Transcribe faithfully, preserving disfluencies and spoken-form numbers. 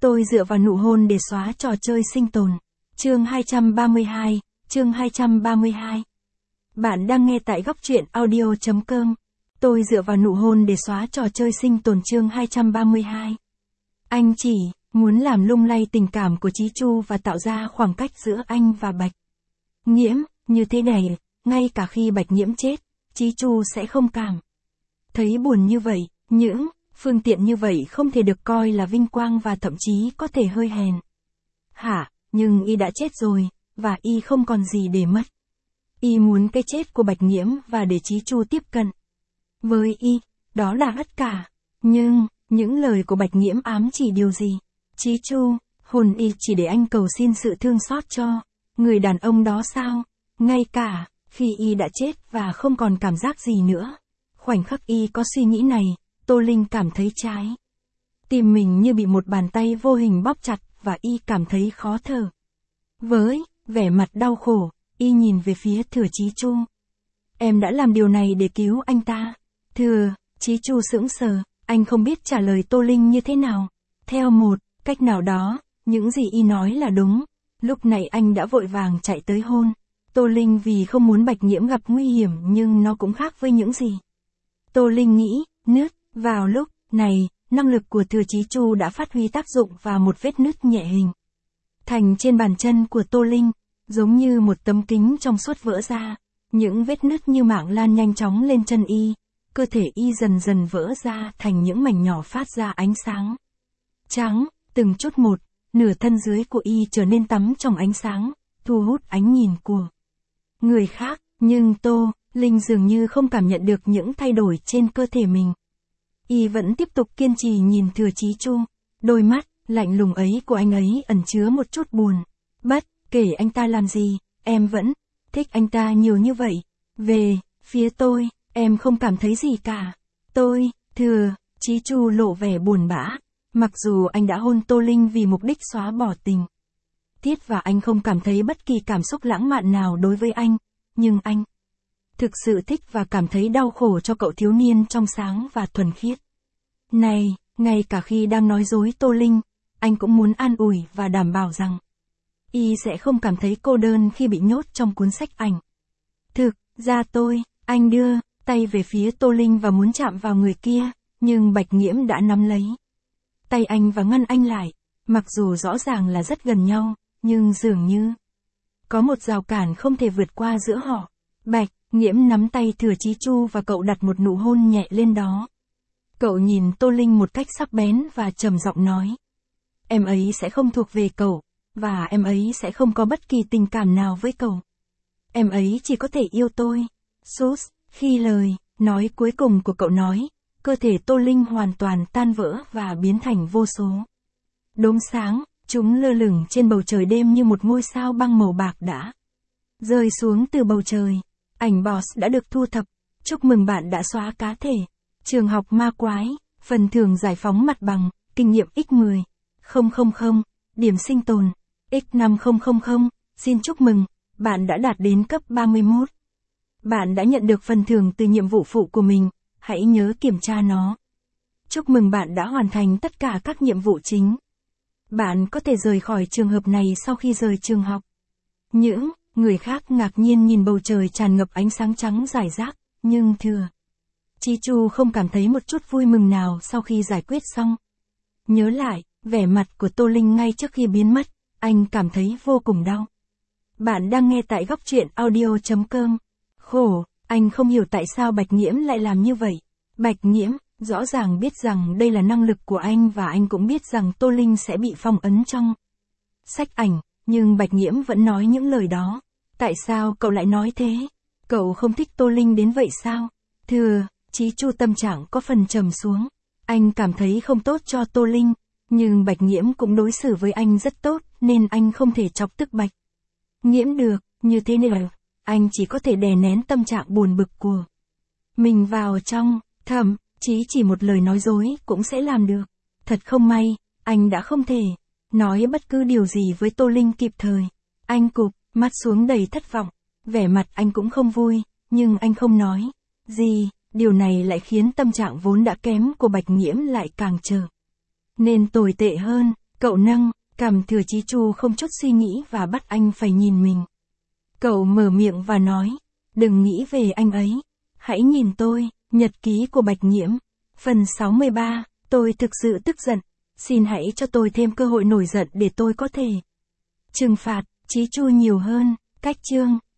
Tôi dựa vào nụ hôn để xóa trò chơi sinh tồn. Chương hai trăm ba mươi hai, chương hai trăm ba mươi hai. Bạn đang nghe tại góc truyện audio chấm com. Tôi dựa vào nụ hôn để xóa trò chơi sinh tồn chương hai trăm ba mươi hai. Anh chỉ muốn làm lung lay tình cảm của Chí Chu và tạo ra khoảng cách giữa anh và Bạch Nhiễm, như thế này, ngay cả khi Bạch Nhiễm chết, Chí Chu sẽ không cảm thấy buồn như vậy, những phương tiện như vậy không thể được coi là vinh quang và thậm chí có thể hơi hèn. Hả, nhưng y đã chết rồi, và y không còn gì để mất. Y muốn cái chết của Bạch Nhiễm và để Chí Chu tiếp cận với y, đó là tất cả. Nhưng, những lời của Bạch Nhiễm ám chỉ điều gì? Chí Chu, hồn y chỉ để anh cầu xin sự thương xót cho người đàn ông đó sao? Ngay cả khi y đã chết và không còn cảm giác gì nữa. Khoảnh khắc y có suy nghĩ này, Tô Linh cảm thấy trái tim mình như bị một bàn tay vô hình bóp chặt và y cảm thấy khó thở. Với vẻ mặt đau khổ, y nhìn về phía Thừa Chí Chu. Em đã làm điều này để cứu anh ta. Thừa Chí Chu sững sờ, anh không biết trả lời Tô Linh như thế nào. Theo một cách nào đó, những gì y nói là đúng. Lúc này anh đã vội vàng chạy tới hôn Tô Linh vì không muốn Bạch Nhiễm gặp nguy hiểm, nhưng nó cũng khác với những gì Tô Linh nghĩ. Nứt, vào lúc này, năng lực của Thừa Chí Chu đã phát huy tác dụng và một vết nứt nhẹ hình thành trên bàn chân của Tô Linh, giống như một tấm kính trong suốt vỡ ra. Những vết nứt như mạng lan nhanh chóng lên chân y, cơ thể y dần dần vỡ ra thành những mảnh nhỏ phát ra ánh sáng trắng, từng chút một, nửa thân dưới của y trở nên tắm trong ánh sáng, thu hút ánh nhìn của người khác, nhưng Tô Linh dường như không cảm nhận được những thay đổi trên cơ thể mình. Y vẫn tiếp tục kiên trì nhìn Thừa Chí Chu, đôi mắt lạnh lùng ấy của anh ấy ẩn chứa một chút buồn. Bất kể anh ta làm gì, em vẫn thích anh ta nhiều như vậy. Về phía tôi, em không cảm thấy gì cả. Tôi, Thừa Chí Chu lộ vẻ buồn bã. Mặc dù anh đã hôn Tô Linh vì mục đích xóa bỏ tình tiết và anh không cảm thấy bất kỳ cảm xúc lãng mạn nào đối với anh, nhưng anh thực sự thích và cảm thấy đau khổ cho cậu thiếu niên trong sáng và thuần khiết này. Ngay cả khi đang nói dối Tô Linh, anh cũng muốn an ủi và đảm bảo rằng y sẽ không cảm thấy cô đơn khi bị nhốt trong cuốn sách ảnh. Thực ra tôi, anh đưa tay về phía Tô Linh và muốn chạm vào người kia, nhưng Bạch Nhiễm đã nắm lấy tay anh và ngăn anh lại. Mặc dù rõ ràng là rất gần nhau, nhưng dường như có một rào cản không thể vượt qua giữa họ. Bạch Nhiễm nắm tay Thừa Chí Chu và cậu đặt một nụ hôn nhẹ lên đó. Cậu nhìn Tô Linh một cách sắc bén và trầm giọng nói. Em ấy sẽ không thuộc về cậu, và em ấy sẽ không có bất kỳ tình cảm nào với cậu. Em ấy chỉ có thể yêu tôi. Sus, khi lời nói cuối cùng của cậu nói, cơ thể Tô Linh hoàn toàn tan vỡ và biến thành vô số đốm sáng, chúng lơ lửng trên bầu trời đêm như một ngôi sao băng màu bạc đã rơi xuống từ bầu trời. Ảnh boss đã được thu thập. Chúc mừng bạn đã xóa cá thể trường học ma quái, phần thưởng giải phóng mặt bằng, kinh nghiệm x mười nghìn, điểm sinh tồn x năm nghìn. Xin chúc mừng, bạn đã đạt đến cấp ba mươi mốt. Bạn đã nhận được phần thưởng từ nhiệm vụ phụ của mình, hãy nhớ kiểm tra nó. Chúc mừng bạn đã hoàn thành tất cả các nhiệm vụ chính. Bạn có thể rời khỏi trường hợp này sau khi rời trường học. Những người khác ngạc nhiên nhìn bầu trời tràn ngập ánh sáng trắng rải rác, nhưng Thừa Chí Chu không cảm thấy một chút vui mừng nào sau khi giải quyết xong. Nhớ lại, vẻ mặt của Tô Linh ngay trước khi biến mất, anh cảm thấy vô cùng đau. Bạn đang nghe tại góc truyện audio chấm com. Khổ, anh không hiểu tại sao Bạch Nhiễm lại làm như vậy. Bạch Nhiễm rõ ràng biết rằng đây là năng lực của anh và anh cũng biết rằng Tô Linh sẽ bị phong ấn trong sách ảnh, nhưng Bạch Nhiễm vẫn nói những lời đó. Tại sao cậu lại nói thế? Cậu không thích Tô Linh đến vậy sao? Thừa Chí Chu tâm trạng có phần trầm xuống. Anh cảm thấy không tốt cho Tô Linh, nhưng Bạch Nhiễm cũng đối xử với anh rất tốt, nên anh không thể chọc tức Bạch Nhiễm được. Như thế nào? Anh chỉ có thể đè nén tâm trạng buồn bực của mình vào trong. Thậm chí chỉ một lời nói dối cũng sẽ làm được. Thật không may, anh đã không thể nói bất cứ điều gì với Tô Linh kịp thời. Anh cụp mắt xuống đầy thất vọng. Vẻ mặt anh cũng không vui, nhưng anh không nói gì. Điều này lại khiến tâm trạng vốn đã kém của Bạch Nhiễm lại càng trở nên tồi tệ hơn. Cậu nâng cằm Thừa Chí Chu không chút suy nghĩ và bắt anh phải nhìn mình. Cậu mở miệng và nói, đừng nghĩ về anh ấy. Hãy nhìn tôi, nhật ký của Bạch Nhiễm. Phần sáu mươi ba, tôi thực sự tức giận. Xin hãy cho tôi thêm cơ hội nổi giận để tôi có thể trừng phạt Chí Chu nhiều hơn. Cách chương